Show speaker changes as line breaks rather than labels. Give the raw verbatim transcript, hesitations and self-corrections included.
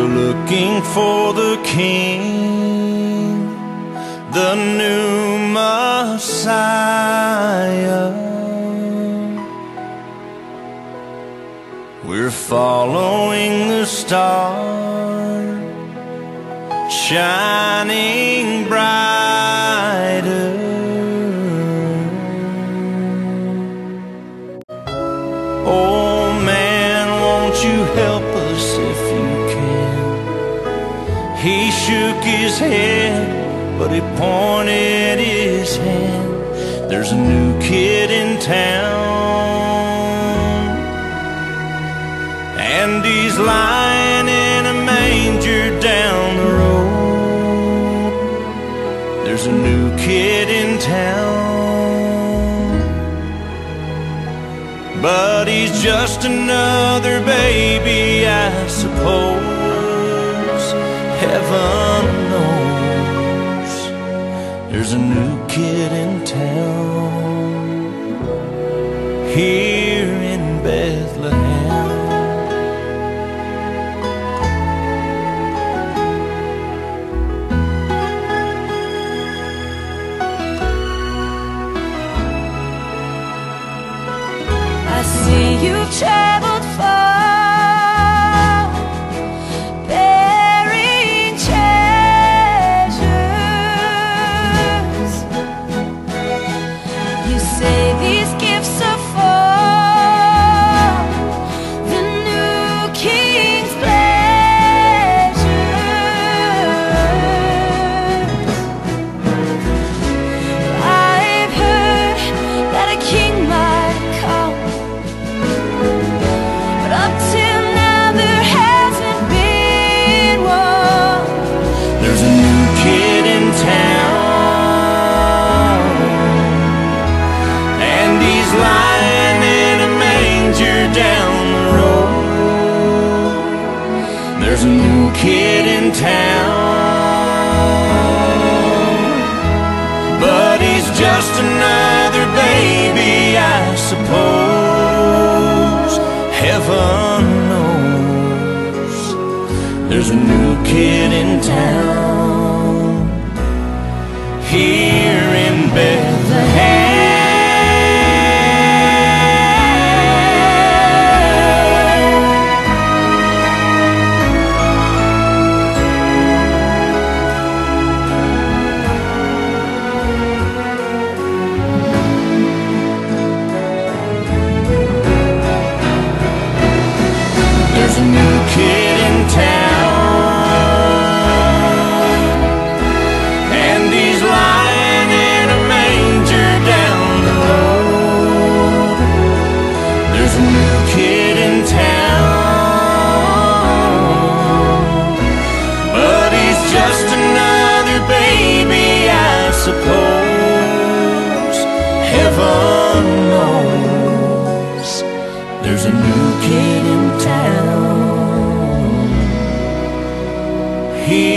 We're looking for the King, the new Messiah. We're following the star, shining brighter. Oh man, won't you help us if you can? He shook his head, but he pointed his hand. There's a new kid in town, and he's lying in a manger down the road. There's a new kid in town, but he's just another baby, I suppose. Heaven knows there's a new kid in town here in Bethlehem.
I see you've traveled far, bearing treasures. You say these gifts are for the new King's pleasures. I've heard that a king might come, but up till now there hasn't been one.
There's a new kid in town, and he's lying in a manger down the road. There's a new kid in town, but he's just another baby, I suppose. Heaven knows there's a new kid in town here in Bethlehem. There's a new kid in town, and he's lying in a manger down the road. There's a new kid in town, but he's just another baby, I suppose. Heaven knows there's a new kid in town. He